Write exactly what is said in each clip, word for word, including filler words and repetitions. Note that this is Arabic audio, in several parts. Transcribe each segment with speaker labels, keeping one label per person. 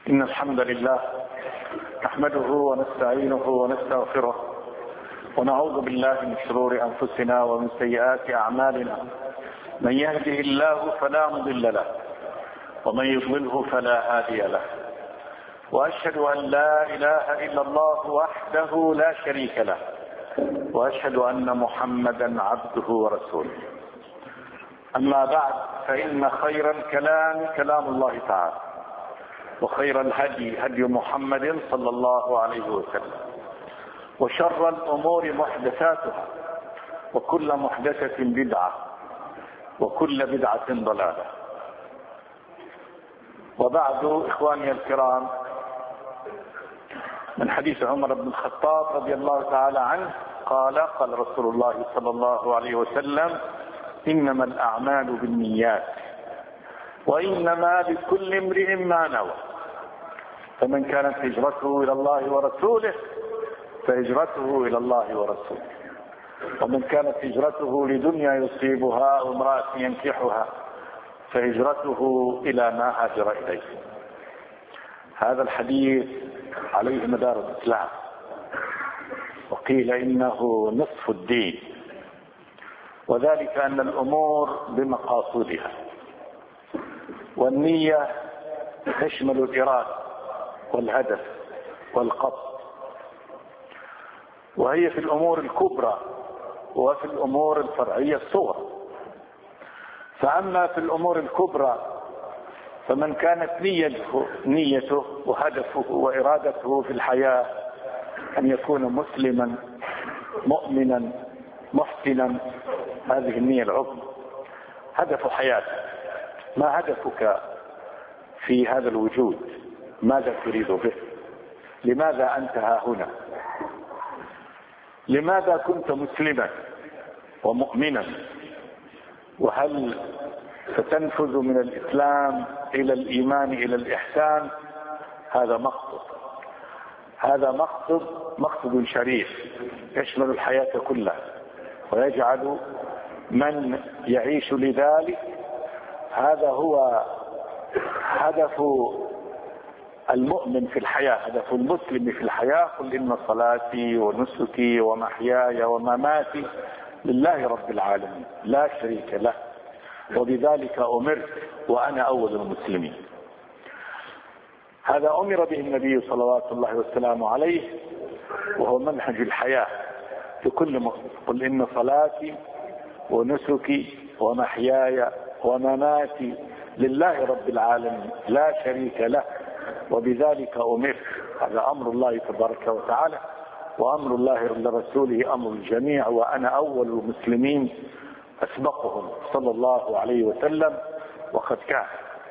Speaker 1: إن الحمد لله نحمده ونستعينه ونستغفره ونعوذ بالله من شرور أنفسنا ومن سيئات أعمالنا. من يهده الله فلا مضل له ومن يضلله فلا هادي له، وأشهد أن لا إله إلا الله وحده لا شريك له، وأشهد أن محمدا عبده ورسوله. أما بعد، فإن خير الكلام كلام الله تعالى، وخير الهدي هدي محمد صلى الله عليه وسلم، وشر الأمور محدثاتها، وكل محدثة بدعة، وكل بدعة ضلالة. وبعد، إخواني الكرام، من حديث عمر بن الخطاب رضي الله تعالى عنه قال: قال رسول الله صلى الله عليه وسلم: إنما الأعمال بالنيات وإنما لكل امرئ ما نوى، فمن كانت هجرته إلى الله ورسوله فهجرته إلى الله ورسوله، ومن كانت هجرته لدنيا يصيبها أو امرأة ينكحها فهجرته إلى ما هاجر إليه. هذا الحديث عليه مدار الإسلام، وقيل إنه نصف الدين، وذلك أن الأمور بمقاصدها، والنية تشمل الإرادة والهدف والقصد، وهي في الأمور الكبرى وفي الأمور الفرعية الصغرى. فأما في الأمور الكبرى فمن كانت نيته, نيته وهدفه وإرادته في الحياة أن يكون مسلما مؤمنا محسنا، هذه النية العظمى، هدف حياتك. ما هدفك في هذا الوجود؟ ماذا تريد به؟ لماذا أنت ها هنا؟ لماذا كنت مسلما ومؤمنا؟ وهل ستنفذ من الإسلام إلى الإيمان إلى الإحسان؟ هذا مقصد، هذا مقصد مقصد شريف يشمل الحياة كلها، ويجعل من يعيش لذلك هذا هو هدف المؤمن في الحياة، هدف المسلم في الحياة. قل إن صلاتي ونسكي ومحياي ومماتي لله رب العالمين لا شريك له، وبذلك أمرت وأنا أول المسلمين. هذا أمر به النبي صلوات الله وسلامه عليه، وهو منهج الحياة لكل مؤمن. قل إن صلاتي ونسكي ومحياي ومماتي لله رب العالمين لا شريك له، وبذلك أمرت. هذا أمر الله تبارك وتعالى، وأمر الله لرسوله أمر الجميع، وأنا أول المسلمين أسبقهم صلى الله عليه وسلم، وقد كان.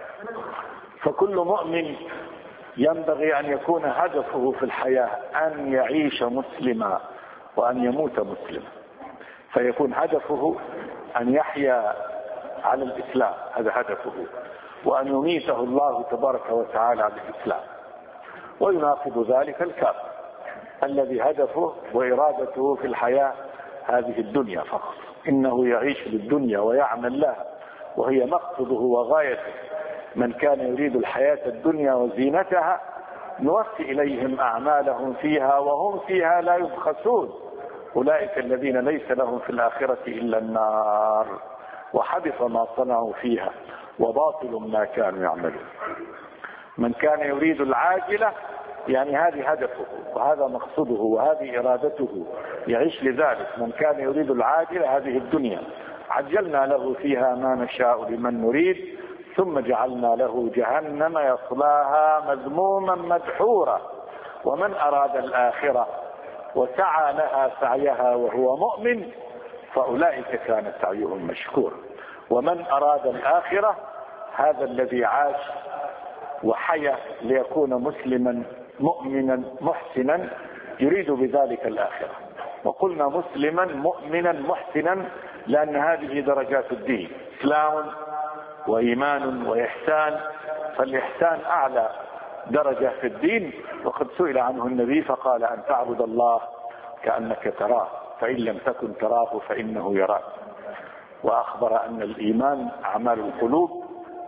Speaker 1: فكل مؤمن ينبغي أن يكون هدفه في الحياة أن يعيش مسلما وأن يموت مسلما، فيكون هدفه أن يحيا على الإسلام، هذا هدفه، وأن يميته الله تبارك وتعالى على الإسلام. ويناقض ذلك الكافر الذي هدفه وإرادته في الحياة هذه الدنيا فقط، إنه يعيش للدنيا ويعمل لها، وهي مقصده وغايته. من كان يريد الحياة الدنيا وزينتها نوفي إليهم أعمالهم فيها وهم فيها لا يبخسون، أولئك الذين ليس لهم في الآخرة إلا النار، وحبط ما صنعوا فيها وباطل ما كانوا يعملون. من كان يريد العاجلة، يعني هذه هدفه وهذا مقصده وهذه إرادته، يعيش لذلك. من كان يريد العاجلة، هذه الدنيا، عجلنا له فيها ما نشاء لمن نريد ثم جعلنا له جهنم يصلاها مذموما مدحورا. ومن أراد الآخرة وسعى لها سعيها وهو مؤمن فأولئك كان سعيهم مشكورا. ومن أراد الآخرة، هذا الذي عاش وحيا ليكون مسلما مؤمنا محسنا يريد بذلك الآخرة. وقلنا مسلما مؤمنا محسنا لأن هذه درجات الدين، إسلام وإيمان وإحسان، فالإحسان أعلى درجة في الدين. وقد سئل عنه النبي فقال: أن تعبد الله كأنك تراه، فإن لم تكن تراه فإنه يراك. وأخبر أن الإيمان أعمال القلوب،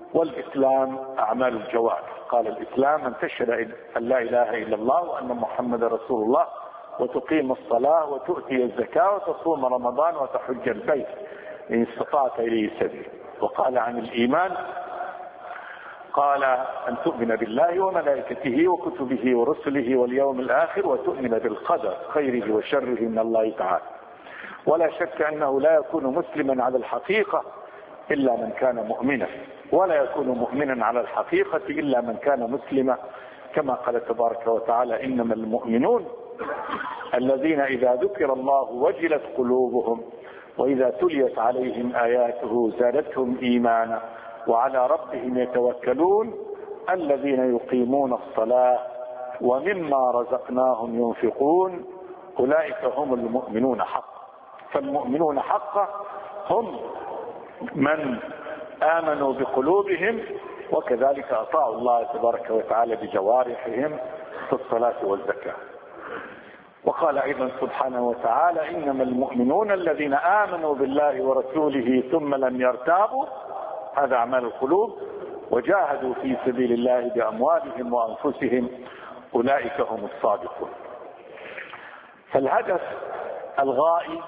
Speaker 1: والإسلام أعمال الجوارح. قال الإسلام أن تشهد أن لا إله إلا الله وأن محمد رسول الله وتقيم الصلاة وتؤتي الزكاة وتصوم رمضان وتحج البيت إن استطعت إليه سبيل. وقال عن الإيمان قال أن تؤمن بالله وملائكته وكتبه ورسله واليوم الآخر وتؤمن بالقدر خيره وشره من الله تعالى. ولا شك أنه لا يكون مسلما على الحقيقة إلا من كان مؤمنا، ولا يكون مؤمنا على الحقيقة إلا من كان مسلما، كما قال تبارك وتعالى إنما المؤمنون الذين إذا ذكر الله وجلت قلوبهم وإذا تليت عليهم آياته زادتهم إيمانا وعلى ربهم يتوكلون الذين يقيمون الصلاة ومما رزقناهم ينفقون أولئك هم المؤمنون حقا. فالمؤمنون حقا هم من آمنوا بقلوبهم وكذلك أطاعوا الله تبارك وتعالى بجوارحهم في الصلاة والزكاة. وقال أيضا سبحانه وتعالى إنما المؤمنون الذين آمنوا بالله ورسوله ثم لم يرتابوا، هذا أعمال القلوب، وجاهدوا في سبيل الله بأموالهم وأنفسهم أولئك هم الصادقون. فالهدف الغائي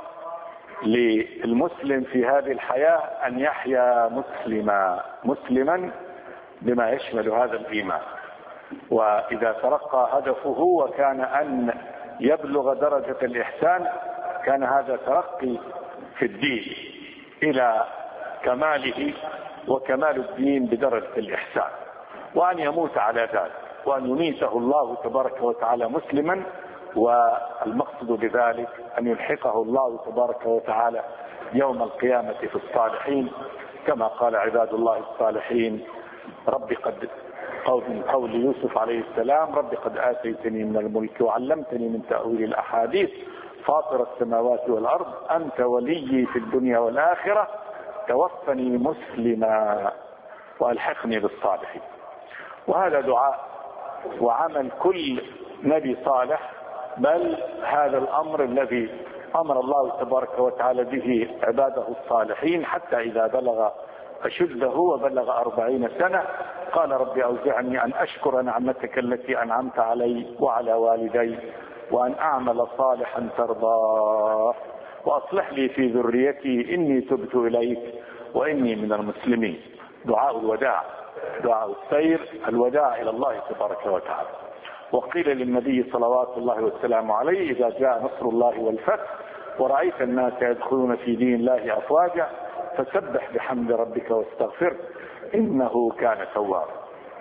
Speaker 1: للمسلم في هذه الحياة أن يحيا مسلما مسلما بما يشمل هذا الإيمان. وإذا ترقى هدفه وكان أن يبلغ درجة الإحسان كان هذا ترقي في الدين إلى كماله، وكمال الدين بدرجة الإحسان، وأن يموت على ذلك وأن يميته الله تبارك وتعالى مسلما. والمقصد بذلك أن يلحقه الله تبارك وتعالى يوم القيامة في الصالحين، كما قال عباد الله الصالحين رب قد قول قول يوسف عليه السلام رب قد آتيتني من الملك وعلمتني من تأويل الأحاديث فاطر السماوات والأرض أنت ولي في الدنيا والآخرة توفني مسلما وألحقني بالصالحين. وهذا دعاء وعمل كل نبي صالح، بل هذا الأمر الذي أمر الله تبارك وتعالى به عباده الصالحين حتى إذا بلغ أشده وبلغ أربعين سنة قال رب أوزعني أن أشكر نعمتك التي أنعمت علي وعلى والدي وأن أعمل صالحا ترضاه وأصلح لي في ذريتي إني تبت إليك وإني من المسلمين. دعاء الوداع، دعاء السير، الوداع إلى الله تبارك وتعالى. وقيل للنبي صلوات الله والسلام عليه إذا جاء نصر الله والفتح ورأيت الناس يدخلون في دين الله أفواجا فسبح بحمد ربك واستغفر إنه كان توابا.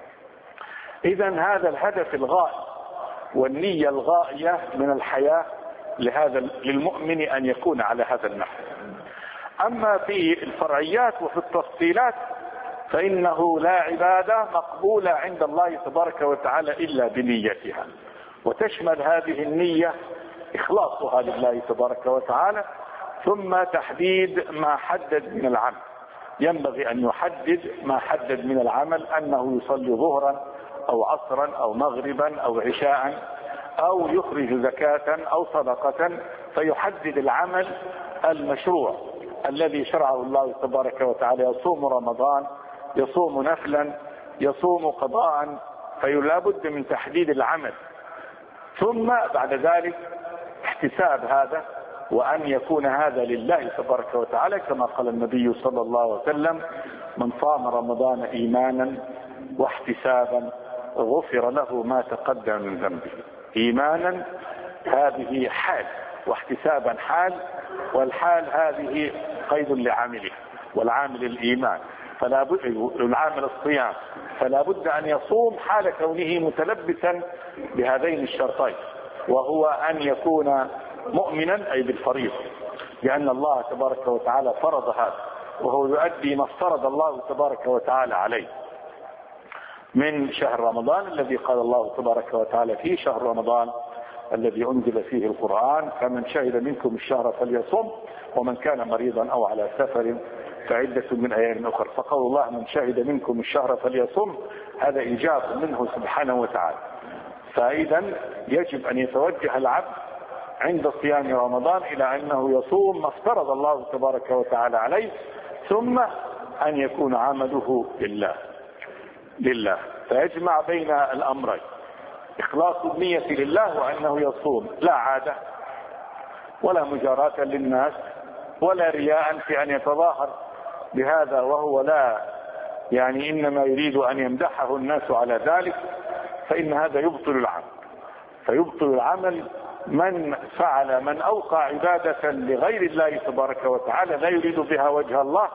Speaker 1: إذن هذا الهدف الغائي والنية الغائية من الحياة لهذا للمؤمن أن يكون على هذا النحو. أما في الفرعيات وفي التفصيلات فإنه لا عبادة مقبولة عند الله تبارك وتعالى إلا بنيتها، وتشمل هذه النية إخلاصها لله تبارك وتعالى، ثم تحديد ما حدد من العمل. ينبغي أن يحدد ما حدد من العمل أنه يصلي ظهرا أو عصرا أو مغربا أو عشاء أو يخرج زكاة أو صدقة، فيحدد العمل المشروع الذي شرعه الله تبارك وتعالى. يصوم رمضان، يصوم نفلا، يصوم قضاء، فلا بد من تحديد العمل. ثم بعد ذلك احتساب هذا، وأن يكون هذا لله تبارك وتعالى كما قال النبي صلى الله عليه وسلم من صام رمضان إيمانا واحتسابا غفر له ما تقدم من ذنبه. إيمانا هذه حال، واحتسابا حال، والحال هذه قيد لعامله، والعامل الإيمان فلا بد العامل الصيام فلا بد أن يصوم حال كونه متلبسا بهذين الشرطين، وهو أن يكون مؤمنا أي بالفريضة، لأن الله تبارك وتعالى فرض هذا، وهو يؤدي ما افترض الله تبارك وتعالى عليه من شهر رمضان الذي قال الله تبارك وتعالى فيه شهر رمضان الذي أنزل فيه القرآن فمن شهد منكم الشهر فليصم ومن كان مريضا أو على سفر فعدة من أيام أخرى. فقول الله من شهد منكم الشهر فليصم هذا إيجاب منه سبحانه وتعالى. فإذا يجب أن يتوجه العبد عند صيام رمضان إلى أنه يصوم ما افترض الله تبارك وتعالى عليه، ثم أن يكون عمله لله لله فيجمع بين الأمرين، إخلاص النية لله وأنه يصوم لا عادة ولا مجاراة للناس ولا رياء في أن يتظاهر بهذا وهو لا يعني إنما يريد أن يمدحه الناس على ذلك، فإن هذا يبطل العمل. فيبطل العمل من فعل من أوقع عبادة لغير الله تبارك وتعالى لا يريد بها وجه الله،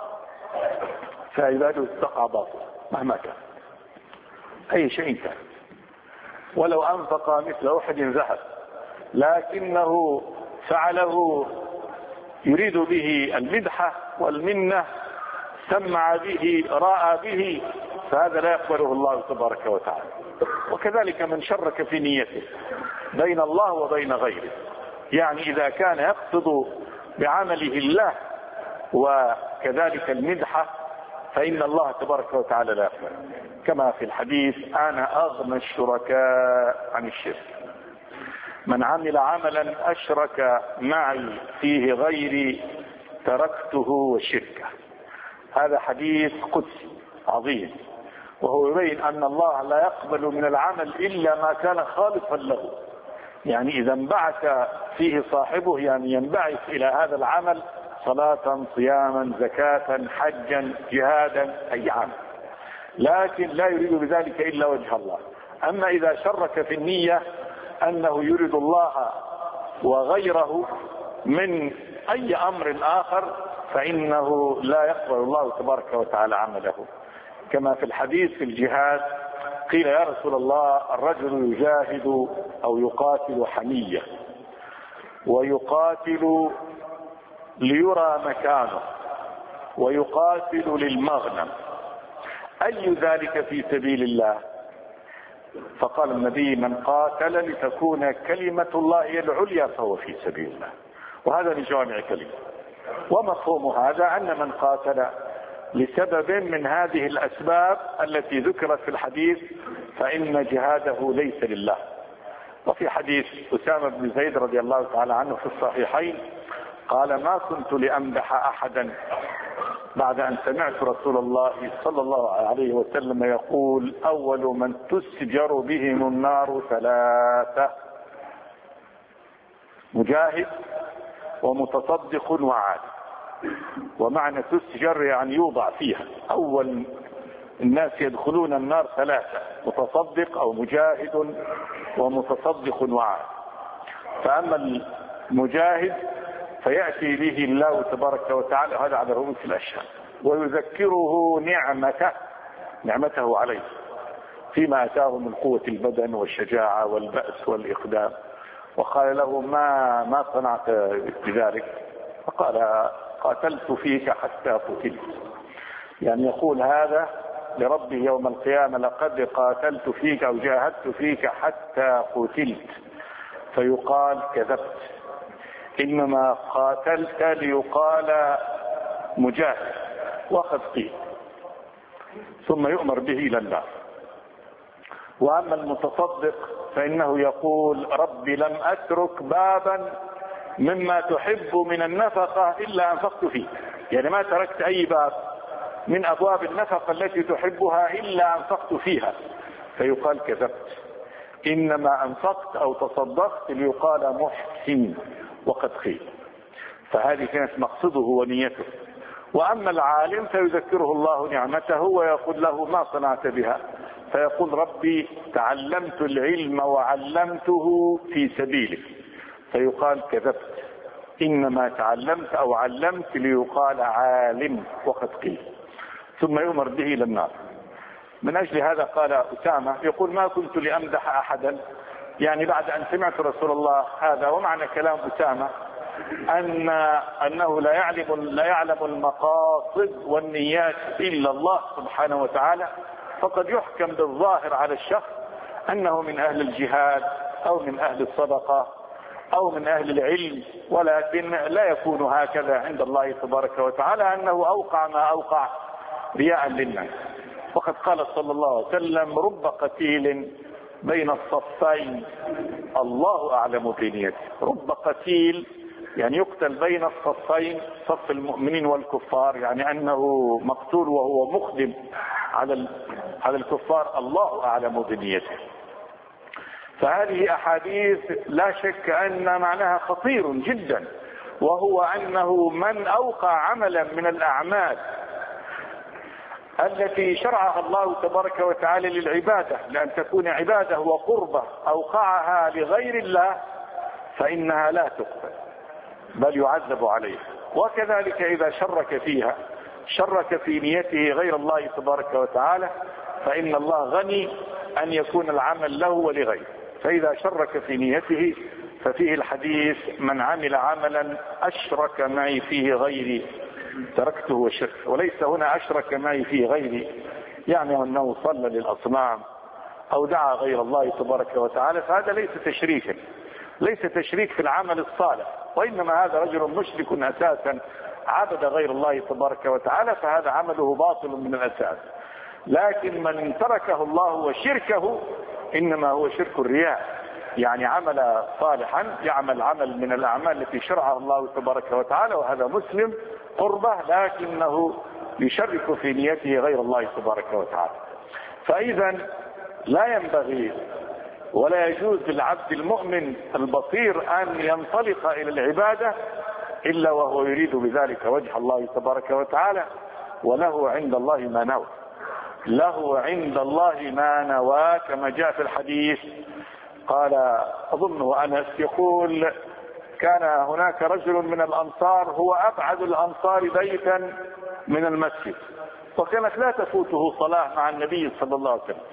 Speaker 1: فعباده تقع باطل مهما كان أي شيء كان، ولو أنفق مثل أحد ذهب لكنه فعله يريد به المدحة والمنة، سمع به رأى به، فهذا لا يقبله الله تبارك وتعالى. وكذلك من شرك في نيته بين الله وبين غيره، يعني إذا كان يقصد بعمله الله وكذلك المدحة فإن الله تبارك وتعالى لا يقبل، كما في الحديث أنا أغنى الشركاء عن الشرك، من عمل عملا أشرك معي فيه غيري تركته وشركه. هذا حديث قدسي عظيم، وهو يبين أن الله لا يقبل من العمل إلا ما كان خالصا له، يعني إذا انبعث فيه صاحبه يعني ينبعث إلى هذا العمل صلاة صياما زكاة حجا جهادا أي عمل، لكن لا يريد بذلك إلا وجه الله. أما إذا شرك في النية أنه يريد الله وغيره من أي أمر آخر فإنه لا يقبل الله تبارك وتعالى عمله، كما في الحديث في الجهاد قيل يا رسول الله الرجل يجاهد أو يقاتل حمية ويقاتل ليرى مكانه ويقاتل للمغنم، أي ذلك في سبيل الله؟ فقال النبي من قاتل لتكون كلمة الله هي العليا فهو في سبيل الله. وهذا لجوامع كلمة. ومفهوم هذا أن من قاتل لسبب من هذه الأسباب التي ذكرت في الحديث فإن جهاده ليس لله. وفي حديث أسامة بن زيد رضي الله تعالى عنه في الصحيحين قال ما كنت لأمدح أحدا بعد أن سمعت رسول الله صلى الله عليه وسلم يقول أول من تسجر بهم النار ثلاثة: مجاهد ومتصدق وعالم. ومعنى تسجر يعني يوضع فيها، أول الناس يدخلون النار ثلاثة: متصدق أو مجاهد ومتصدق وعالم. فأما المجاهد فيأتي به الله تبارك وتعالى هذا على رؤوس الأشهاد ويذكره نعمته نعمته عليه فيما أتاه من قوة البدن والشجاعة والبأس والإقدام، وقال له ما ما صنعت بذلك؟ فقال قاتلت فيك حتى قتلت، يعني يقول هذا لربه يوم القيامة لقد قاتلت فيك أو جاهدت فيك حتى قتلت، فيقال كذبت، إنما قاتلت ليقال مجاهد وقد قيل، ثم يؤمر به إلى النار. وأما المتصدق فإنه يقول ربي لم أترك بابا مما تحب من النفقة إلا أنفقت فيه، يعني ما تركت أي باب من أبواب النفقة التي تحبها إلا أنفقت فيها، فيقال كذبت، إنما أنفقت أو تصدقت ليقال محسن وقد قيل. فهذه كانت مقصده ونيته. وأما العالم فيذكره الله نعمته ويقول له ما صنعت بها؟ فيقول ربي تعلمت العلم وعلمته في سبيلك، فيقال كذبت، إنما تعلمت أو علمت ليقال عالم وقد قيل، ثم يؤمر به إلى النار. من أجل هذا قال أسامة يقول ما كنت لأمدح أحدا، يعني بعد أن سمعت رسول الله هذا. ومعنى كلام أسامة أن أنه لا يعلم لا يعلم المقاصد والنيات إلا الله سبحانه وتعالى، فقد يحكم بالظاهر على الشخص أنه من أهل الجهاد أو من أهل الصدقة أو من أهل العلم، ولكن لا يكون هكذا عند الله تبارك وتعالى، أنه أوقع ما أوقع رياء للناس. وقد قال صلى الله عليه وسلم رب قتيل بين الصفين الله أعلم بنيته. رب قتيل يعني يقتل بين الصفين، صف المؤمنين والكفار، يعني أنه مقتول وهو مقدم على على الكفار، الله أعلم بنيته. فهذه أحاديث لا شك أن معناها خطير جدا، وهو أنه من أوقع عملا من الأعمال التي شرعها الله تبارك وتعالى للعبادة لأن تكون عبادة وقربة أوقعها لغير الله فإنها لا تقبل بل يعذب عليها. وكذلك إذا شرك فيها، شرك في نيته غير الله تبارك وتعالى، فإن الله غني أن يكون العمل له ولغيره. فإذا شرك في نيته ففيه الحديث: من عمل عملا أشرك معي فيه غيري تركته وشرك. وليس هنا أشرك معي فيه غيري يعني أنه صلى للأصنام أو دعا غير الله تبارك وتعالى، فهذا ليس تشريكا، ليس تشريك في العمل الصالح، وإنما هذا رجل مشرك أساسا عبد غير الله تبارك وتعالى، فهذا عمله باطل من الأساس. لكن من تركه الله وشركه إنما هو شرك الرياء، يعني عمل صالحا، يعمل عمل من الأعمال التي شرعها الله تبارك وتعالى وهذا مسلم قربة، لكنه يشرك في نيته غير الله تبارك وتعالى. فإذا لا ينبغي ولا يجوز للعبد المؤمن البصير أن ينطلق إلى العبادة إلا وهو يريد بذلك وجه الله تبارك وتعالى، وله عند الله ما نوى، له عند الله ما نوى، كما جاء في الحديث. قال أظنه أنس يقول: كان هناك رجل من الأنصار هو أبعد الأنصار بيتا من المسجد، وكانت لا تفوته صلاة مع النبي صلى الله عليه وسلم.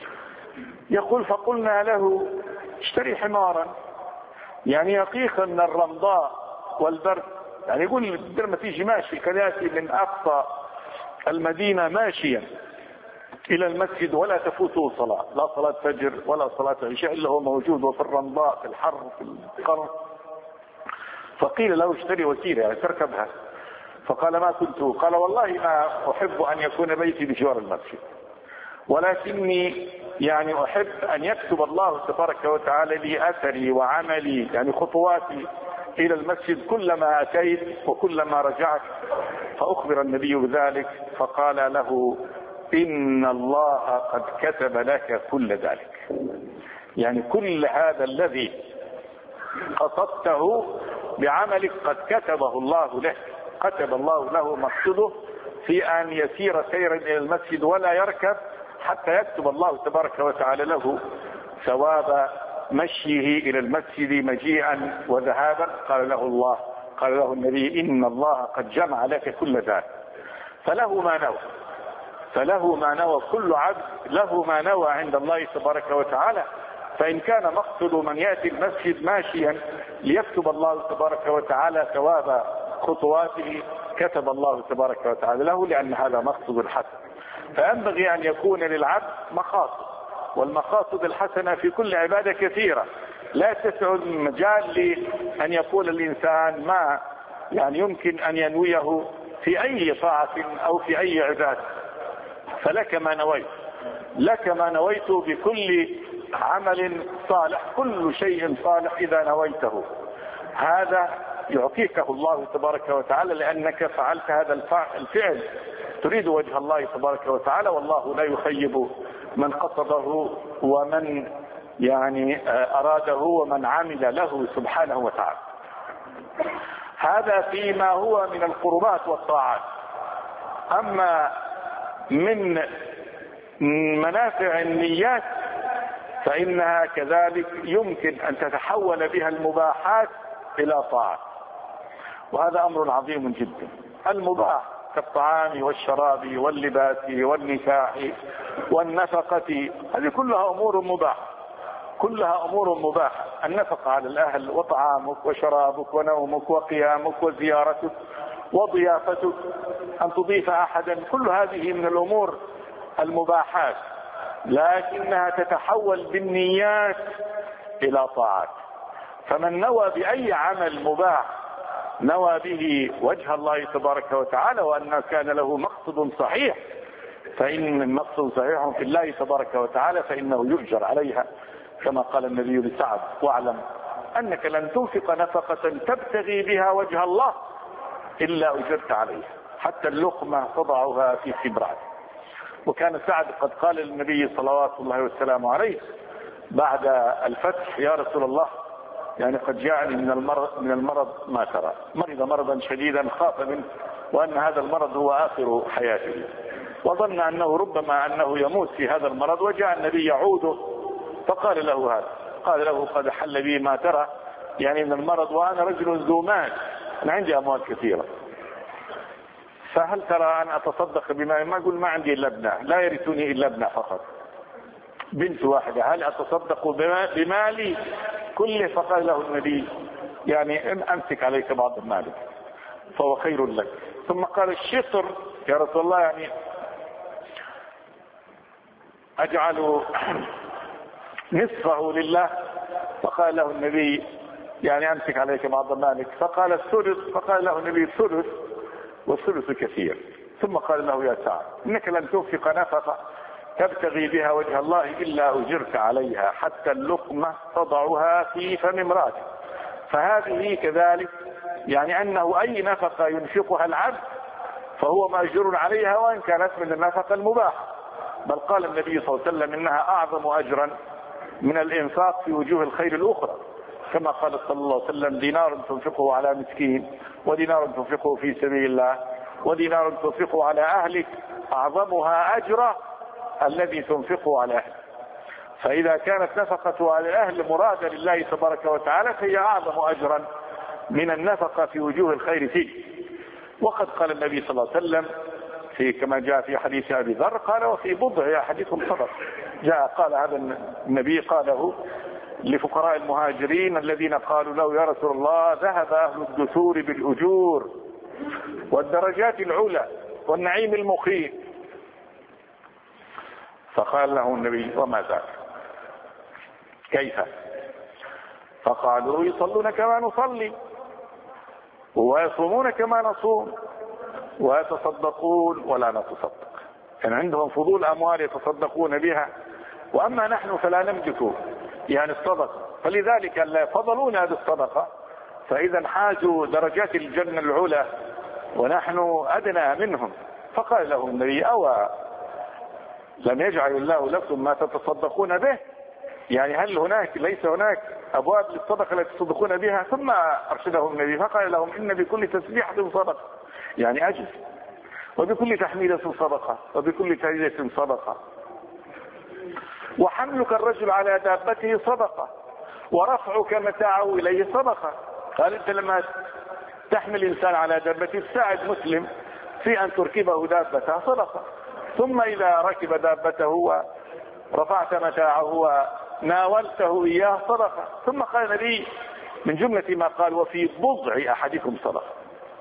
Speaker 1: يقول: فقلنا له: اشتري حمارا يعني يقيك من الرمضاء والبرد، يعني يقول بدل ما تيجي ماشي، كان يأتي من أقصى المدينة ماشيا إلى المسجد ولا تفوته صلاة، لا صلاة فجر ولا صلاة عشاء إلا هو موجود، وفي الرمضاء في الحر في القرن. فقيل له: اشتري وسيلة يعني تركبها. فقال: ما كنت، قال: والله ما أحب أن يكون بيتي بجوار المسجد، ولكني يعني أحب أن يكتب الله تبارك وتعالى لي أثري وعملي، يعني خطواتي إلى المسجد كلما أتيت وكلما رجعت. فأخبر النبي بذلك فقال له: إن الله قد كتب لك كل ذلك، يعني كل هذا الذي قصدته بعملك قد كتبه الله لك، كتب الله له مقصده في أن يسير سيرا إلى المسجد ولا يركب حتى يكتب الله تبارك وتعالى له ثواب مشيه إلى المسجد مجيئا وذهابا. قال له الله قال له النبي: إن الله قد جمع لك كل ذلك. فله ما نوى، فله ما نوى، كل عبد له ما نوى عند الله تبارك وتعالى. فإن كان مقصد من يأتي المسجد ماشيا ليكتب الله تبارك وتعالى ثواب خطواته، كتب الله تبارك وتعالى له، لأن هذا مقصد الحسن. فينبغي أن يكون للعبد مقاصد، والمقاصد الحسنة في كل عبادة كثيرة، لا تسع المجال لأن يقول الإنسان ما يعني يمكن أن ينويه في أي طاعة أو في أي عبادة. فلك ما نويت، لك ما نويت بكل عمل صالح، كل شيء صالح إذا نويته هذا يعطيكه الله تبارك وتعالى، لأنك فعلت هذا الفعل تريد وجه الله تبارك وتعالى، والله لا يخيب من قصده ومن يعني أراده ومن عمل له سبحانه وتعالى. هذا فيما هو من القربات والطاعات. أما من منافع النيات فإنها كذلك يمكن أن تتحول بها المباحات إلى طاعة، وهذا أمر عظيم جدا. المباح كالطعام والشراب واللباس والنكاح والنفقة، هذه كلها أمور مباحة، كلها أمور مباحة. النفقة على الأهل وطعامك وشرابك ونومك وقيامك وزيارتك وضيافتك، أن تضيف أحدا، كل هذه من الأمور المباحات، لكنها تتحول بالنيات إلى طاعات. فمن نوى بأي عمل مباح نوى به وجه الله تبارك وتعالى، وأن كان له مقصد صحيح، فإن المقصد صحيح في الله تبارك وتعالى فإنه يؤجر عليها، كما قال النبي لسعد: واعلم أنك لن تنفق نفقة تبتغي بها وجه الله إلا أجرت عليها حتى اللقمة تضعها في سبرات. وكان سعد قد قال للنبي صلوات الله وسلامه عليه بعد الفتح: يا رسول الله، يعني قد جاءني من المرض من المرض ما ترى، مرض مرضا شديدا خاف منه وأن هذا المرض هو آخر حياته، وظن أنه ربما أنه يموت في هذا المرض، وجاء النبي يعوده فقال له هذا، قال له: قد حل بي ما ترى، يعني من المرض وأنا رجل ذو مال، أنا عندي أموال كثيرة، فهل ترى أن أتصدق بما ما أقول ما عندي إلا ابنة، لا يرثني إلا ابنة فقط، بنت واحدة، هل أتصدق بمالي كله؟ فقال له النبي: يعني أمسك عليك بعض مالك فهو خير لك. ثم قال: الشطر يا رسول الله، يعني أجعل نصفه لله؟ فقال له النبي: يعني أمسك عليك بعض مالك. فقال: الثلث. فقال له النبي: الثلث، والثلث كثير. ثم قال له: يا سعد، إنك لن تنفق نفقة تبتغي بها وجه الله إلا أجرت عليها حتى اللقمة تضعها في فم امرأتك. فهذه كذلك، يعني أنه أي نفقة ينفقها العبد فهو مأجور عليها وإن كانت من النفقة المباحة، بل قال النبي صلى الله عليه وسلم: إنها أعظم أجرا من الإنفاق في وجوه الخير الأخرى، كما قال صلى الله عليه وسلم: دينار تنفقه على مسكين، ودينار تنفقه في سبيل الله، ودينار تنفقه على أهلك، أعظمها أجرا الذي تنفقه على أهلك. فإذا كانت نفقة على الأهل مرادة لله تبارك وتعالى فهي أعظم أجرا من النفقة في وجوه الخير فيه. وقد قال النبي صلى الله عليه وسلم في كما جاء في حديث أبي ذر قال: وفي بضع أحدكم صدقة. جاء قال هذا النبي قاله لفقراء المهاجرين الذين قالوا له: يا رسول الله، ذهب أهل الدثور بالأجور والدرجات العلى والنعيم المقيم. فقال له النبي: وما ذاك؟ كيف؟ فقالوا: يصلون كما نصلي، ويصومون كما نصوم، ويتصدقون ولا نتصدق. كان عندهم فضول أموال يتصدقون بها، وأما نحن فلا نملك يعني الصدقة، فلذلك لا يفضلون هذه الصدقة، فإذا حازوا درجات الجنة العلى ونحن أدنى منهم. فقال له النبي: أو لم يجعل الله لكم ما تتصدقون به؟ يعني هل هناك ليس هناك أبواب للصدقة التي تصدقون بها؟ ثم أرشدهم النبي فقال لهم: إن بكل تسبيحة صدقة، يعني أجل، وبكل تحميدة صدقة، وبكل تهليلة صدقة، وحملك الرجل على دابته صدقة، ورفعك متاعه إليه صدقة. قال: أنت لما تحمل إنسان على دابته تساعد مسلم في أن تركبه دابته صدقة، ثم إذا ركب دابته ورفعت متاعه وناولته إياه صدقة. ثم قال النبي من جملة ما قال: وفي بضع أحدكم صدقة.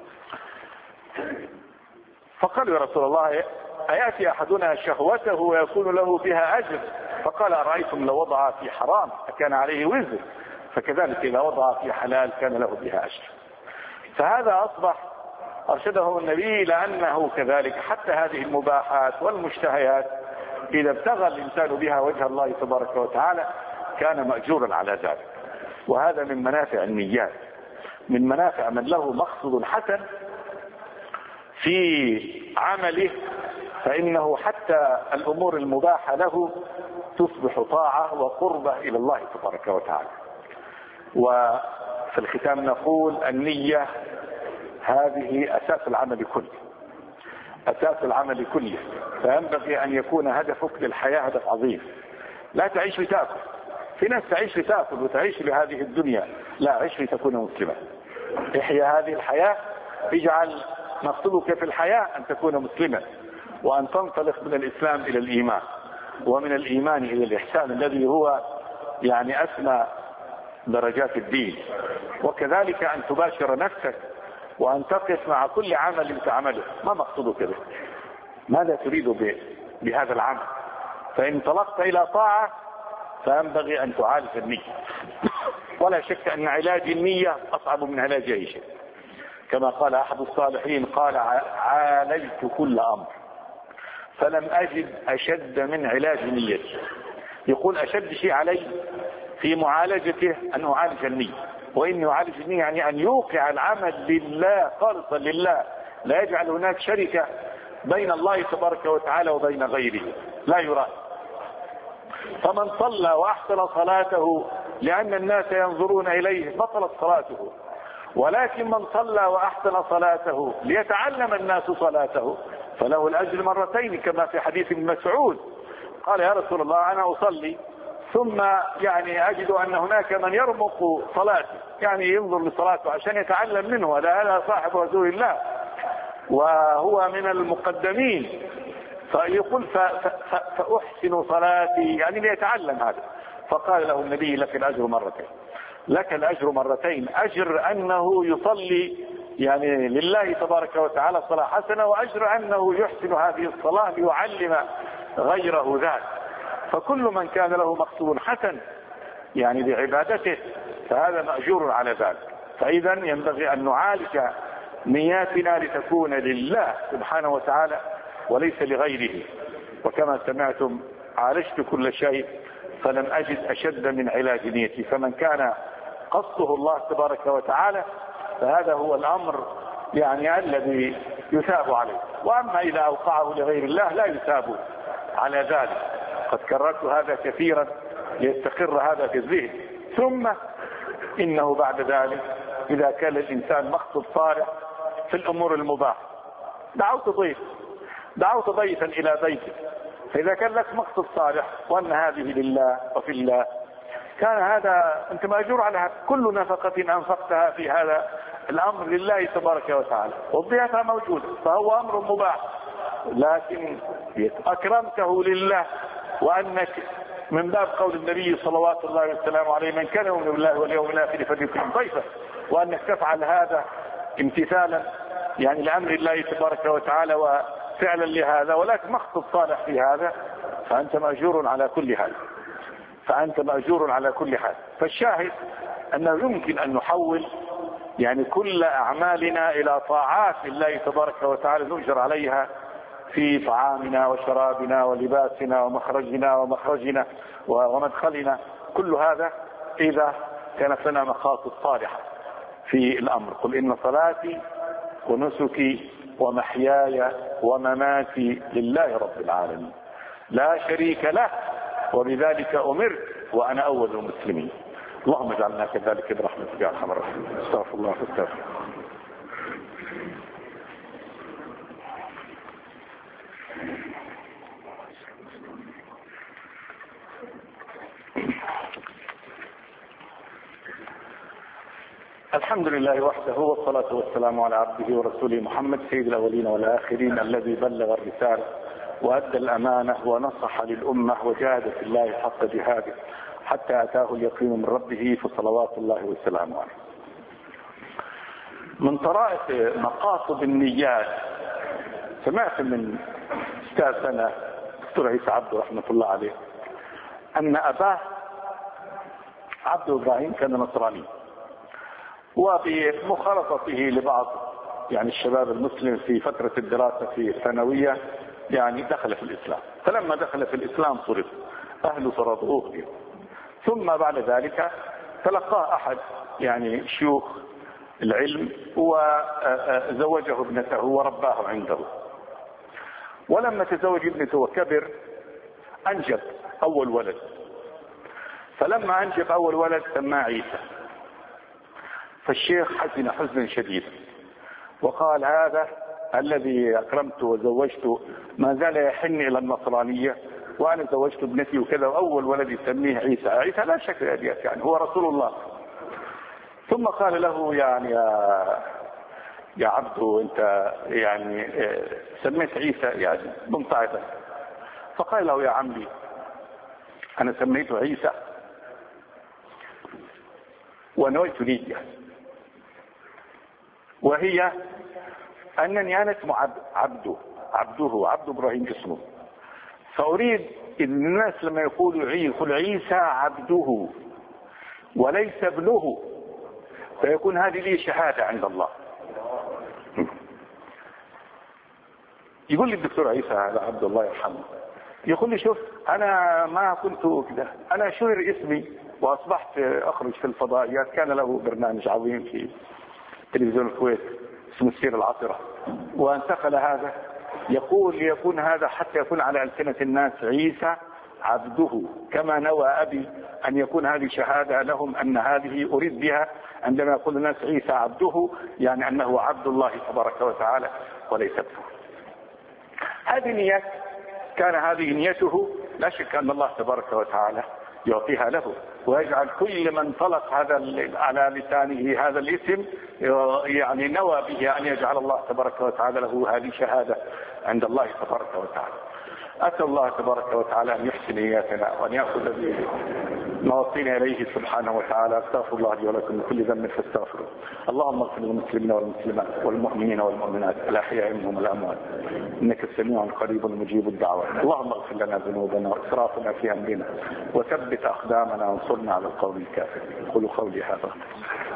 Speaker 1: فقال: يا رسول الله، أيأتي أحدنا شهوته ويكون له بها أجر؟ فقال: أرأيتم لو وضع في حرام أكان عليه وزر؟ فكذلك إذا وضع في حلال كان له بها أجر. فهذا أصبح أرشده النبي لأنه كذلك حتى هذه المباحات والمشتهيات إذا ابتغى الإنسان بها وجه الله تبارك وتعالى كان مأجورا على ذلك. وهذا من منافع النيات، من منافع من له مقصد حسن في عمله، فإنه حتى الأمور المباحة له تصبح طاعة وقربة إلى الله تبارك وتعالى. وفي الختام نقول: النية هذه أساس العمل كله، أساس العمل كله، فينبغي أن يكون هدفك للحياة هدف عظيم. لا تعيش لتأكل، في ناس تعيش لتأكل وتعيش لهذه الدنيا، لا، عيش لتكون مسلما. احيا هذه الحياة، اجعل مقصودك في الحياة أن تكون مسلما، وأن تنطلق من الإسلام إلى الإيمان، ومن الإيمان إلى الإحسان الذي هو يعني أسمى درجات الدين. وكذلك أن تباشر نفسك وأن تقف مع كل عمل تعمله، ما مقصودك به؟ ماذا تريد بهذا العمل؟ فإن انطلقت إلى طاعة فينبغي أن تعالج النية. ولا شك أن علاج النية أصعب من علاج أي شيء، كما قال أحد الصالحين: قال: عالجت كل أمر فلم أجد أشد من علاج نيتي. يقول: أشد شيء علي في معالجته أن أعالج النية، وإن يعالج النية يعني أن يوقع العمل لله خالصا لله، لا يجعل هناك شركة بين الله تبارك وتعالى وبين غيره، لا يراد. فمن صلى وأحسن صلاته لأن الناس ينظرون إليه بطلت صلاته، ولكن من صلى وأحسن صلاته ليتعلم الناس صلاته فله الأجر مرتين، كما في حديث ابن مسعود قال يا رسول الله أنا أصلي ثم يعني أجد أن هناك من يرمق صلاته، يعني ينظر لصلاته عشان يتعلم منه، هذا صاحب رسول الله وهو من المقدمين، فيقول فأحسن صلاتي يعني ليتعلم هذا. فقال له النبي لك الأجر مرتين، لك الأجر مرتين، أجر أنه يصلي يعني لله تبارك وتعالى صلاة حسنة، وأجر أنه يحسن هذه الصلاة ليعلم غيره ذلك. فكل من كان له مقصود حسن يعني بعبادته فهذا مأجور على ذلك. فإذا ينبغي أن نعالج نياتنا لتكون لله سبحانه وتعالى وليس لغيره. وكما سمعتم عالجت كل شيء فلم أجد أشد من علاج نيتي، فمن كان قصده الله تبارك وتعالى فهذا هو الأمر يعني الذي يثاب عليه، وأما إذا أوقعه لغير الله لا يثاب على ذلك. قد كررت هذا كثيرا ليستقر هذا في الذهن. ثم إنه بعد ذلك إذا كان الإنسان مقصد صالح في الأمور المباحة، دعوت ضيف دعوت ضيفا إلى بيتك، فإذا كان لك مقصد صالح وأن هذه لله وفي الله كان هذا أنت مأجور على هذا. كل نفقة أنفقتها في هذا الأمر لله تبارك وتعالى والضيافة موجودة فهو أمر مباح، لكن أكرمته لله، وأنك من باب قول النبي صلوات الله وسلامه عليه من كان يؤمن بالله واليوم الآخر فليكرم ضيفه، وأنك تفعل هذا امتثالا يعني لأمر الله تبارك وتعالى وفعلا لهذا، ولك مقصد صالح في هذا فأنت مأجور على كل حال فأنت مأجور على كل حال. فالشاهد أنه يمكن أن نحول يعني كل أعمالنا إلى طاعات لله تبارك وتعالى نؤجر عليها في طعامنا وشرابنا ولباسنا ومخرجنا ومخرجنا ومدخلنا، كل هذا إذا كانت لنا مقاصد صالحة في الأمر. قل إن صلاتي ونسكي ومحياي ومماتي لله رب العالمين لا شريك له وبذلك أمرت وأنا أول المسلمين. اللهم اجعلنا كذلك برحمتك يا أرحم الراحمين. استغفر الله فاستغفر. الحمد لله وحده والصلاة والسلام على عبده ورسوله محمد سيد الأولين والآخرين الذي بلغ الرسالة وأدى الأمانة ونصح للأمة وجاهد في الله حق جهاده حتى أتاه اليقين من ربه فصلوات الله وسلامه عليه. من طرائق مقاصد النيات سمعت من أستاذنا دكتور عيسى عبده رحمة الله عليه أن أباه عبد إبراهيم كان نصراني، وبمخالطته لبعض يعني الشباب المسلم في فترة الدراسة في الثانوية يعني دخل في الإسلام. فلما دخل في الإسلام صرف أهله فرضوه، ثم بعد ذلك تلقاه أحد يعني شيوخ العلم وزوجه ابنته ورباه عنده. ولما تزوج ابنته وكبر أنجب أول ولد، فلما أنجب أول ولد سماه عيسى. فالشيخ حزن حزنا شديدا وقال هذا الذي أكرمته وزوجته ما زال يحن إلى النصرانية وأنا زوجت ابنتي وكذا، وأول ولد يسميه عيسى. عيسى لا شك يعني هو رسول الله. ثم قال له يعني يا, يا عبده أنت يعني سميت عيسى يعني ممتعضا. فقال له يا عمي أنا سميته عيسى ونويت نية، وهي أنني أنا اسمه عبده عبده عبد إبراهيم اسمه، فأريد إن الناس لما يقولوا يقول عيسى عبده وليس ابنه فيكون هذه لي شهادة عند الله. يقول لي الدكتور عيسى هذا عبد الله يرحمه، يقول لي شوف انا ما كنت كده، انا شهر اسمي واصبحت اخرج في الفضائيات. كان له برنامج عظيم في تلفزيون الكويت اسمه السير العطرة، وانتقل هذا يقول ليكون هذا حتى يكون على ألسنة الناس عيسى عبده، كما نوى أبي أن يكون هذه شهادة لهم أن هذه أريد بها عندما يقول الناس عيسى عبده، يعني أنه عبد الله تبارك وتعالى وليس ابنه. هذه نية، كان هذه نيته، لا شك أن الله تبارك وتعالى يعطيها له، ويجعل كل من طلق هذا على لسانه هذا الاسم يعني نوى به أن يجعل الله تبارك وتعالى له هذه شهادة عند الله تبارك وتعالى. أسأل الله تبارك وتعالى أن يحسن نياتنا وأن يأخذ بنواصينا إليه سبحانه وتعالى. استغفر الله لي ولكم من كل ذنب فاستغفروه. اللهم اغفر للمسلمين والمسلمات والمؤمنين والمؤمنات الأحياء منهم والأموات، إنك السميع القريب المجيب الدعوات. اللهم اغفر لنا ذنوبنا وإسرافنا في أمرنا وثبت أقدامنا وانصرنا على القوم الكافر. قولوا قولي هذا.